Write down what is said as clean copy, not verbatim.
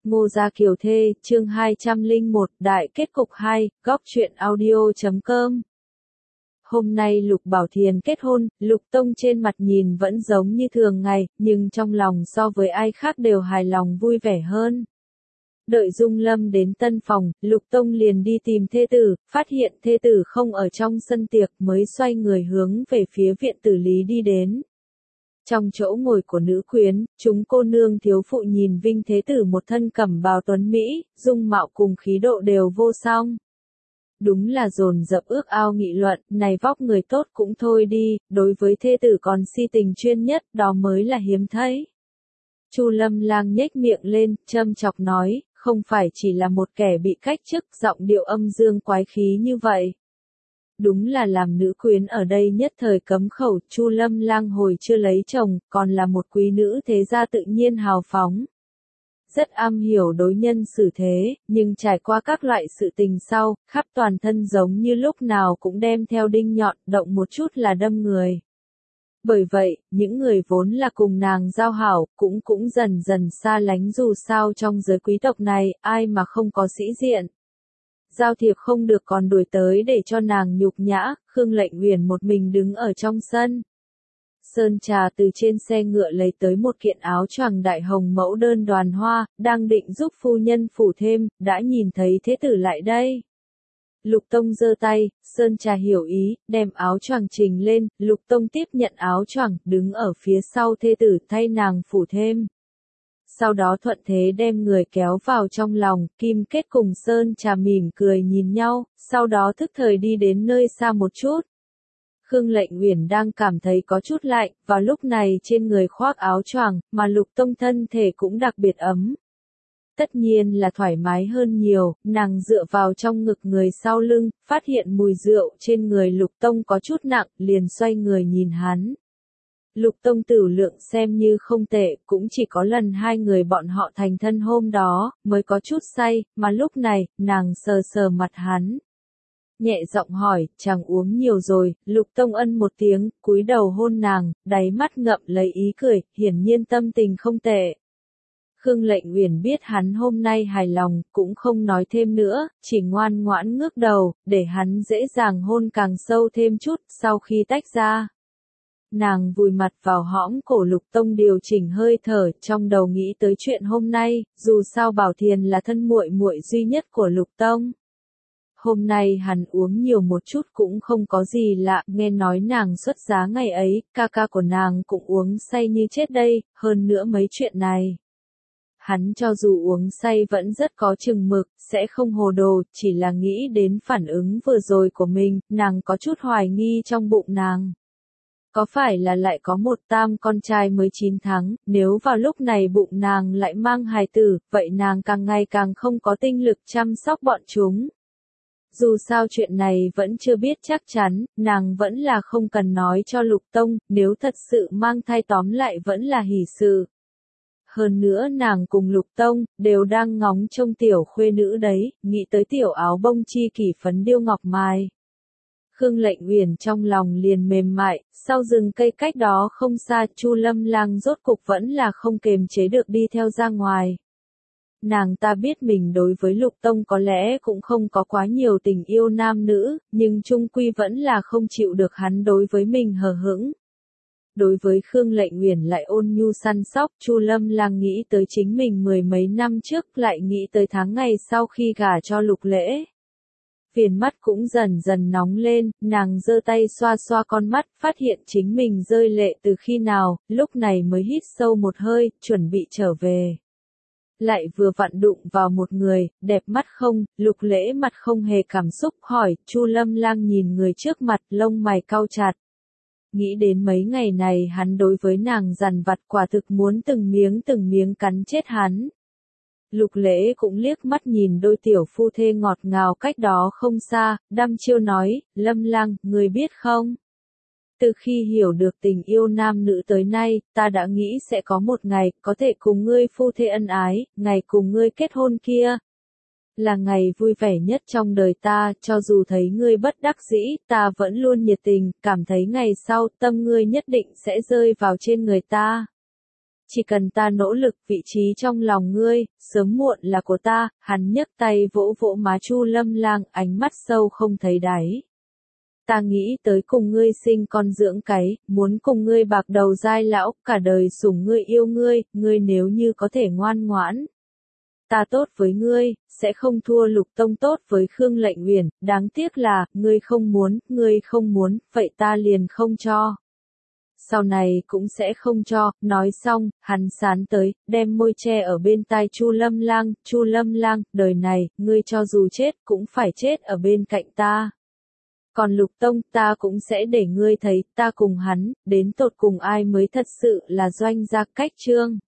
Ngô Gia Kiều Thê, chương 201, Đại kết cục 2, góc truyện audio.com. Hôm nay Lục Bảo Thiền kết hôn, Lục Tông trên mặt nhìn vẫn giống như thường ngày, nhưng trong lòng so với ai khác đều hài lòng vui vẻ hơn. Đợi Dung Lâm đến tân phòng, Lục Tông liền đi tìm thê tử, phát hiện thê tử không ở trong sân tiệc mới xoay người hướng về phía viện tử lý đi đến. Trong chỗ ngồi của nữ quyến, chúng cô nương thiếu phụ nhìn Vinh Thế Tử một thân cẩm bào tuấn Mỹ, dung mạo cùng khí độ đều vô song. Đúng là dồn dập ước ao nghị luận, này vóc người tốt cũng thôi đi, đối với thê tử còn si tình chuyên nhất, đó mới là hiếm thấy. Chu Lâm Lang nhếch miệng lên, châm chọc nói, không phải chỉ là một kẻ bị cách chức, giọng điệu âm dương quái khí như vậy. Đúng là làm nữ quyến ở đây nhất thời cấm khẩu, Chu Lâm Lang hồi chưa lấy chồng, còn là một quý nữ thế gia tự nhiên hào phóng. Rất am hiểu đối nhân xử thế, nhưng trải qua các loại sự tình sau, khắp toàn thân giống như lúc nào cũng đem theo đinh nhọn, động một chút là đâm người. Bởi vậy, những người vốn là cùng nàng giao hảo, cũng dần dần xa lánh, dù sao trong giới quý tộc này, ai mà không có sĩ diện. Giao thiệp không được còn đuổi tới để cho nàng nhục nhã, Khương Lệnh Uyển một mình đứng ở trong sân. Sơn Trà từ trên xe ngựa lấy tới một kiện áo choàng đại hồng mẫu đơn đoàn hoa, đang định giúp phu nhân phủ thêm, đã nhìn thấy thế tử lại đây. Lục Tông giơ tay, Sơn Trà hiểu ý, đem áo choàng trình lên, Lục Tông tiếp nhận áo choàng, đứng ở phía sau thê tử thay nàng phủ thêm. Sau đó thuận thế đem người kéo vào trong lòng, Kim Kết cùng Sơn Trà mỉm cười nhìn nhau, sau đó thức thời đi đến nơi xa một chút. Khương Lệnh Uyển đang cảm thấy có chút lạnh, vào lúc này trên người khoác áo choàng, mà Lục Tông thân thể cũng đặc biệt ấm. Tất nhiên là thoải mái hơn nhiều, nàng dựa vào trong ngực người sau lưng, phát hiện mùi rượu trên người Lục Tông có chút nặng, liền xoay người nhìn hắn. Lục Tông tử lượng xem như không tệ, cũng chỉ có lần hai người bọn họ thành thân hôm đó, mới có chút say, mà lúc này, nàng sờ sờ mặt hắn. Nhẹ giọng hỏi, chàng uống nhiều rồi, Lục Tông ân một tiếng, cúi đầu hôn nàng, đáy mắt ngậm lấy ý cười, hiển nhiên tâm tình không tệ. Khương Lệnh Uyển biết hắn hôm nay hài lòng, cũng không nói thêm nữa, chỉ ngoan ngoãn ngước đầu, để hắn dễ dàng hôn càng sâu thêm chút, sau khi tách ra. Nàng vùi mặt vào hõm cổ Lục Tông điều chỉnh hơi thở, trong đầu nghĩ tới chuyện hôm nay, dù sao Bảo Thiền là thân muội muội duy nhất của Lục Tông. Hôm nay hắn uống nhiều một chút cũng không có gì lạ, nghe nói nàng xuất giá ngày ấy, ca ca của nàng cũng uống say như chết đây, hơn nữa mấy chuyện này. Hắn cho dù uống say vẫn rất có chừng mực, sẽ không hồ đồ, chỉ là nghĩ đến phản ứng vừa rồi của mình, nàng có chút hoài nghi trong bụng nàng. Có phải là lại có một tam con trai mới 9 tháng, nếu vào lúc này bụng nàng lại mang hài tử, vậy nàng càng ngày càng không có tinh lực chăm sóc bọn chúng. Dù sao chuyện này vẫn chưa biết chắc chắn, nàng vẫn là không cần nói cho Lục Tông, nếu thật sự mang thai tóm lại vẫn là hỷ sự. Hơn nữa nàng cùng Lục Tông, đều đang ngóng trông tiểu khuê nữ đấy, nghĩ tới tiểu áo bông chi kỷ phấn điêu ngọc mai. Khương Lệnh Uyển trong lòng liền mềm mại, sau rừng cây cách đó không xa, Chu Lâm Lang rốt cục vẫn là không kềm chế được đi theo ra ngoài. Nàng ta biết mình đối với Lục Tông có lẽ cũng không có quá nhiều tình yêu nam nữ, nhưng chung quy vẫn là không chịu được hắn đối với mình hờ hững. Đối với Khương Lệnh Uyển lại ôn nhu săn sóc, Chu Lâm Lang nghĩ tới chính mình mười mấy năm trước, lại nghĩ tới tháng ngày sau khi gả cho Lục Lễ. Viền mắt cũng dần dần nóng lên, nàng giơ tay xoa xoa con mắt, phát hiện chính mình rơi lệ từ khi nào, lúc này mới hít sâu một hơi, chuẩn bị trở về. Lại vừa vặn đụng vào một người, đẹp mắt không, Lục Lễ mặt không hề cảm xúc, hỏi, Chu Lâm Lang nhìn người trước mặt, lông mày cau chặt. Nghĩ đến mấy ngày này hắn đối với nàng dằn vặt, quả thực muốn từng miếng cắn chết hắn. Lục Lễ cũng liếc mắt nhìn đôi tiểu phu thê ngọt ngào cách đó không xa, đăm chiêu nói, Lâm Lang, người biết không? Từ khi hiểu được tình yêu nam nữ tới nay, ta đã nghĩ sẽ có một ngày, có thể cùng ngươi phu thê ân ái, ngày cùng ngươi kết hôn kia. Là ngày vui vẻ nhất trong đời ta, cho dù thấy ngươi bất đắc dĩ, ta vẫn luôn nhiệt tình, cảm thấy ngày sau, tâm ngươi nhất định sẽ rơi vào trên người ta. Chỉ cần ta nỗ lực, vị trí trong lòng ngươi, sớm muộn là của ta, hắn nhấc tay vỗ vỗ má Chu Lâm Lang, ánh mắt sâu không thấy đáy. Ta nghĩ tới cùng ngươi sinh con dưỡng cái, muốn cùng ngươi bạc đầu giai lão, cả đời sủng ngươi yêu ngươi, ngươi nếu như có thể ngoan ngoãn. Ta tốt với ngươi, sẽ không thua Lục Tông tốt với Khương Lệnh Uyển, đáng tiếc là, ngươi không muốn, vậy ta liền không cho. Sau này cũng sẽ không cho, nói xong, hắn sán tới, đem môi che ở bên tai Chu Lâm Lang, đời này, ngươi cho dù chết cũng phải chết ở bên cạnh ta. Còn Lục Tông, ta cũng sẽ để ngươi thấy, ta cùng hắn, đến tột cùng ai mới thật sự là Doanh gia Cách Trương.